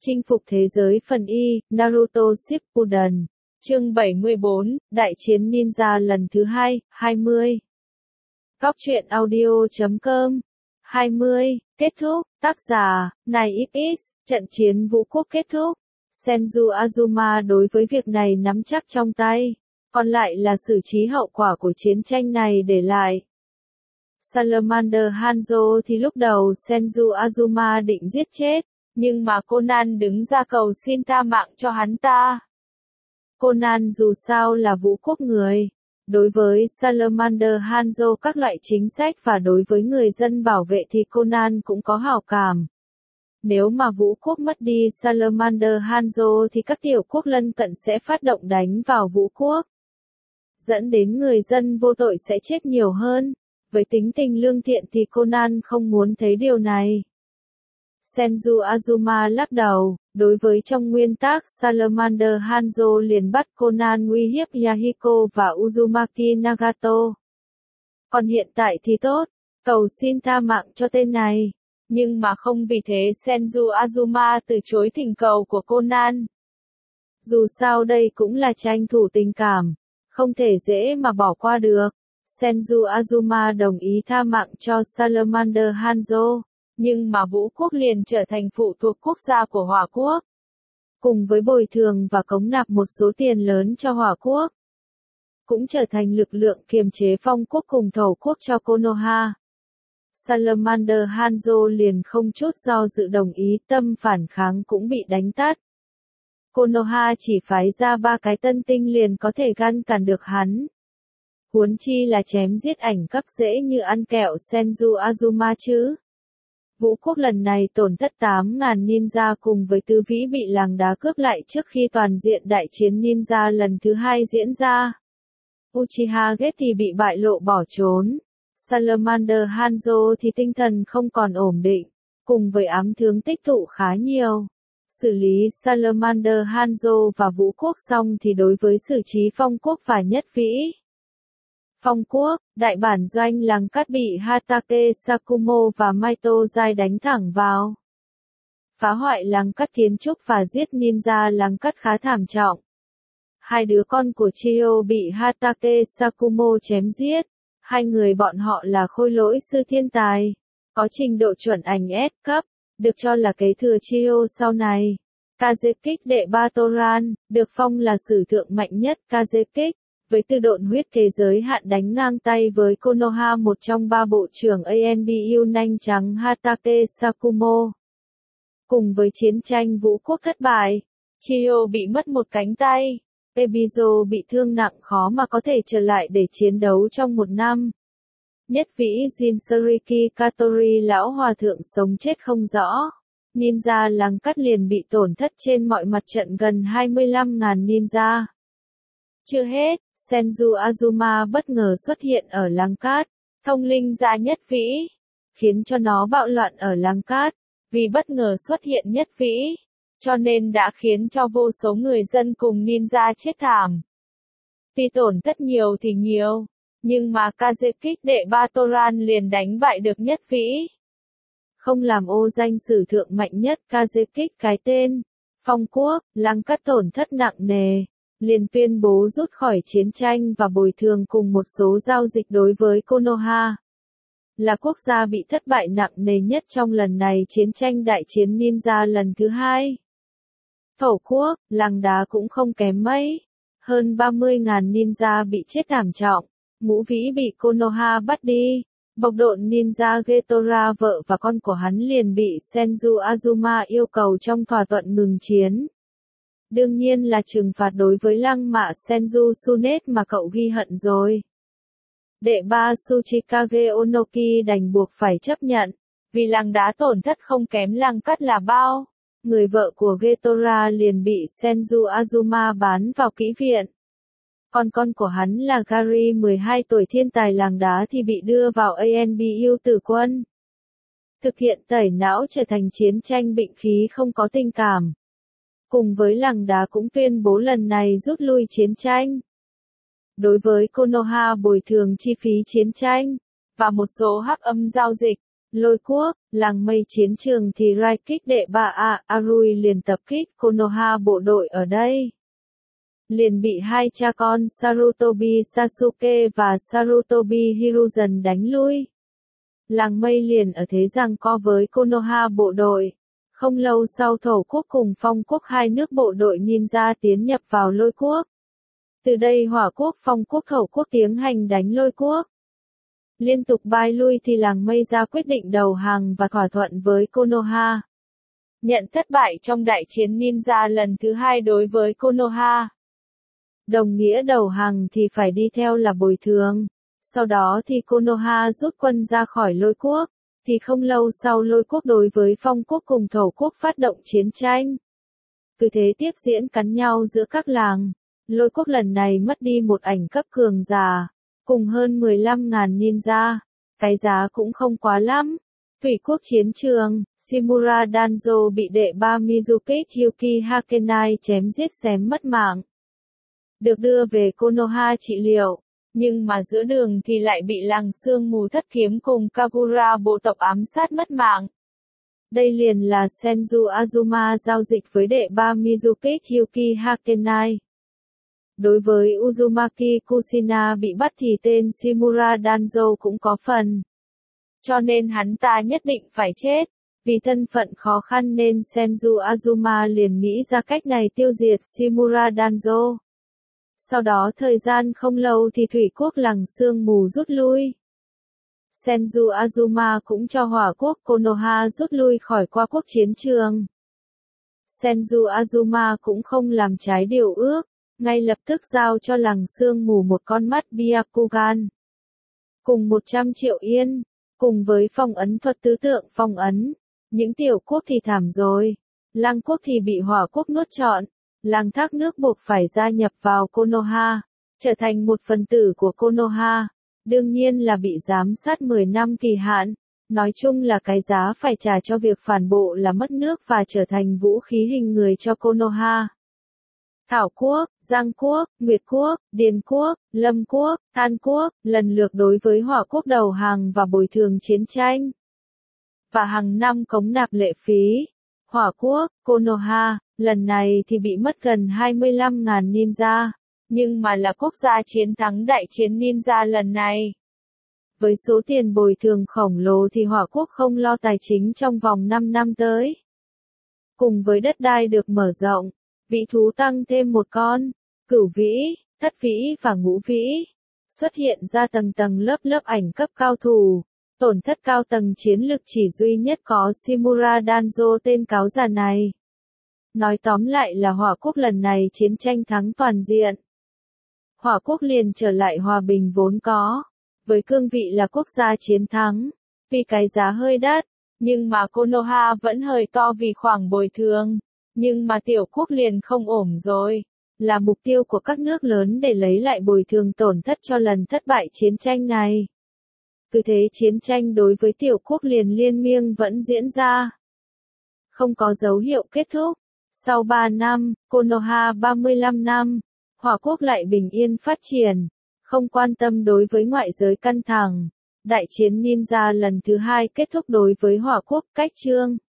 Chinh phục thế giới phần Y, Naruto Shippuden. Chương 74, Đại chiến ninja lần thứ 2, 20. Góc truyện audio.com 20. Kết thúc, tác giả, này XX, trận chiến vũ quốc kết thúc. Senju Azuma đối với việc này nắm chắc trong tay, còn lại là xử trí hậu quả của chiến tranh này để lại. Salamander Hanzo thì lúc đầu Senju Azuma định giết chết, nhưng mà Conan đứng ra cầu xin tha mạng cho hắn ta. Conan dù sao là vũ quốc người. Đối với Salamander Hanzo các loại chính sách và đối với người dân bảo vệ thì Conan cũng có hảo cảm. Nếu mà vũ quốc mất đi Salamander Hanzo thì các tiểu quốc lân cận sẽ phát động đánh vào vũ quốc, dẫn đến người dân vô tội sẽ chết nhiều hơn. Với tính tình lương thiện thì Conan không muốn thấy điều này. Senju Azuma lắc đầu, đối với trong nguyên tắc Salamander Hanzo liền bắt Conan uy hiếp Yahiko và Uzumaki Nagato. Còn hiện tại thì tốt, cầu xin tha mạng cho tên này. Nhưng mà không vì thế Senju Azuma từ chối thỉnh cầu của Conan. Dù sao đây cũng là tranh thủ tình cảm, không thể dễ mà bỏ qua được. Senju Azuma đồng ý tha mạng cho Salamander Hanzo, nhưng mà vũ quốc liền trở thành phụ thuộc quốc gia của Hỏa quốc, cùng với bồi thường và cống nạp một số tiền lớn cho Hỏa quốc, cũng trở thành lực lượng kiềm chế Phong quốc cùng Thổ quốc cho Konoha. Salamander Hanzo liền không chút do dự đồng ý, tâm phản kháng cũng bị đánh tát. Konoha chỉ phái ra 3 cái tân tinh liền có thể ngăn cản được hắn. Huống chi là chém giết ảnh cấp dễ như ăn kẹo Senju Azuma chứ. Vũ quốc lần này tổn thất 8.000 ninja cùng với tứ vĩ bị làng đá cướp lại trước khi toàn diện đại chiến ninja lần thứ 2 diễn ra. Uchiha Get thì bị bại lộ bỏ trốn. Salamander Hanzo thì tinh thần không còn ổn định, cùng với ám thương tích tụ khá nhiều. Xử lý Salamander Hanzo và vũ quốc xong thì đối với xử trí Phong quốc và nhất vĩ. Phong quốc, đại bản doanh làng cát bị Hatake Sakumo và Maito Zai đánh thẳng vào. Phá hoại làng cát kiến trúc và giết ninja làng cát khá thảm trọng. 2 đứa con của Chio bị Hatake Sakumo chém giết. 2 người bọn họ là khôi lỗi sư thiên tài, có trình độ chuẩn ảnh S cấp, được cho là kế thừa Chio sau này. Kazekik đệ Batoran, được phong là sử thượng mạnh nhất Kazekik, với tư độn huyết thế giới hạn đánh ngang tay với Konoha, một trong 3 bộ trưởng ANBU nanh trắng Hatake Sakumo. Cùng với chiến tranh vũ quốc thất bại, Chio bị mất một cánh tay. Ebizo bị thương nặng khó mà có thể trở lại để chiến đấu trong 1 năm. Nhất vĩ Jinsuriki Katori lão hòa thượng sống chết không rõ. Ninja làng cát liền bị tổn thất trên mọi mặt trận gần 25.000 ninja. Chưa hết, Senju Azuma bất ngờ xuất hiện ở làng cát, thông linh ra nhất vĩ, khiến cho nó bạo loạn ở làng cát. Vì bất ngờ xuất hiện nhất vĩ, cho nên đã khiến cho vô số người dân cùng ninja chết thảm. Tuy tổn thất nhiều thì nhiều, nhưng mà Kazekik đệ Batoran liền đánh bại được nhất vĩ. Không làm ô danh sử thượng mạnh nhất Kazekik cái tên, Phong quốc, làng cát tổn thất nặng nề, liền tuyên bố rút khỏi chiến tranh và bồi thường cùng một số giao dịch đối với Konoha. Là quốc gia bị thất bại nặng nề nhất trong lần này chiến tranh đại chiến ninja lần thứ 2. Thổ quốc, làng đá cũng không kém mấy. Hơn 30.000 ninja bị chết thảm trọng. Ngũ vĩ bị Konoha bắt đi. Bộc độn ninja Getora vợ và con của hắn liền bị Senju Azuma yêu cầu trong thỏa thuận ngừng chiến. Đương nhiên là trừng phạt đối với lăng mạ Senju Sunet mà cậu ghi hận rồi. Đệ 3 Tsuchikage Onoki đành buộc phải chấp nhận, vì làng đá tổn thất không kém làng cát là bao. Người vợ của Getora liền bị Senju Azuma bán vào kỹ viện. Còn con của hắn là Gary 12 tuổi thiên tài làng đá thì bị đưa vào ANBU tử quân. Thực hiện tẩy não trở thành chiến tranh bệnh khí không có tình cảm. Cùng với làng đá cũng tuyên bố lần này rút lui chiến tranh. Đối với Konoha bồi thường chi phí chiến tranh, và một số hắc âm giao dịch, Lôi quốc, làng mây chiến trường thì Raikik đệ 3 Arui liền tập kích Konoha bộ đội ở đây. Liền bị hai cha con Sarutobi Sasuke và Sarutobi Hiruzen đánh lui. Làng mây liền ở thế giằng co với Konoha bộ đội. Không lâu sau Thổ quốc cùng Phong quốc hai nước bộ đội ninja tiến nhập vào Lôi quốc. Từ đây Hỏa quốc, Phong quốc, Thổ quốc tiến hành đánh Lôi quốc. Liên tục bại lui thì làng mây ra quyết định đầu hàng và thỏa thuận với Konoha. Nhận thất bại trong đại chiến ninja lần thứ hai đối với Konoha. Đồng nghĩa đầu hàng thì phải đi theo là bồi thường. Sau đó thì Konoha rút quân ra khỏi Lôi quốc. Thì không lâu sau Lôi quốc đối với Phong quốc cùng Thổ quốc phát động chiến tranh. Cứ thế tiếp diễn cắn nhau giữa các làng. Lôi quốc lần này mất đi một ảnh cấp cường giả, cùng hơn 15.000 ninja. Cái giá cũng không quá lắm. Thủy quốc chiến trường, Shimura Danzo bị đệ 3 Mizuki Yuki Hakenai chém giết xém mất mạng. Được đưa về Konoha trị liệu, nhưng mà giữa đường thì lại bị làng sương mù thất kiếm cùng Kagura bộ tộc ám sát mất mạng. Đây liền là Senju Azuma giao dịch với đệ 3 Mizuki Yuki Hakenai. Đối với Uzumaki Kushina bị bắt thì tên Shimura Danzo cũng có phần. Cho nên hắn ta nhất định phải chết. Vì thân phận khó khăn nên Senju Azuma liền nghĩ ra cách này tiêu diệt Shimura Danzo. Sau đó thời gian không lâu thì thủy quốc làng sương mù rút lui. Senju Azuma cũng cho hỏa quốc Konoha rút lui khỏi qua quốc chiến trường. Senju Azuma cũng không làm trái điều ước, ngay lập tức giao cho làng sương mù một con mắt Byakugan. Cùng 100 triệu yên, cùng với phong ấn thuật tứ tượng phong ấn. Những tiểu quốc thì thảm rồi. Lăng quốc thì bị hỏa quốc nuốt trọn. Làng thác nước buộc phải gia nhập vào Konoha, trở thành một phần tử của Konoha. Đương nhiên là bị giám sát 10 năm kỳ hạn. Nói chung là cái giá phải trả cho việc phản bộ là mất nước và trở thành vũ khí hình người cho Konoha. Thảo quốc, Giang quốc, Nguyệt quốc, Điền quốc, Lâm quốc, Than quốc, lần lượt đối với hỏa quốc đầu hàng và bồi thường chiến tranh. Và hàng năm cống nạp lệ phí. Hỏa quốc, Konoha, lần này thì bị mất gần 25.000 ninja. Nhưng mà là quốc gia chiến thắng đại chiến ninja lần này. Với số tiền bồi thường khổng lồ thì hỏa quốc không lo tài chính trong vòng 5 năm tới. Cùng với đất đai được mở rộng, vị thú tăng thêm một con, Cửu vĩ, Thất vĩ và Ngũ vĩ. Xuất hiện ra tầng tầng lớp lớp ảnh cấp cao thủ. Tổn thất cao tầng chiến lực chỉ duy nhất có Shimura Danzo tên cáo già này. Nói tóm lại là hỏa quốc lần này chiến tranh thắng toàn diện. Hỏa quốc liền trở lại hòa bình vốn có. Với cương vị là quốc gia chiến thắng. Vì cái giá hơi đắt. Nhưng mà Konoha vẫn hơi to vì khoản bồi thường. Nhưng mà tiểu quốc liền không ổn rồi. Là mục tiêu của các nước lớn để lấy lại bồi thường tổn thất cho lần thất bại chiến tranh này. Cứ thế chiến tranh đối với tiểu quốc liền liên miên vẫn diễn ra. Không có dấu hiệu kết thúc. Sau 3 năm, Konoha 35 năm, hỏa quốc lại bình yên phát triển. Không quan tâm đối với ngoại giới căng thẳng. Đại chiến ninja lần thứ hai kết thúc đối với hỏa quốc. Cách chương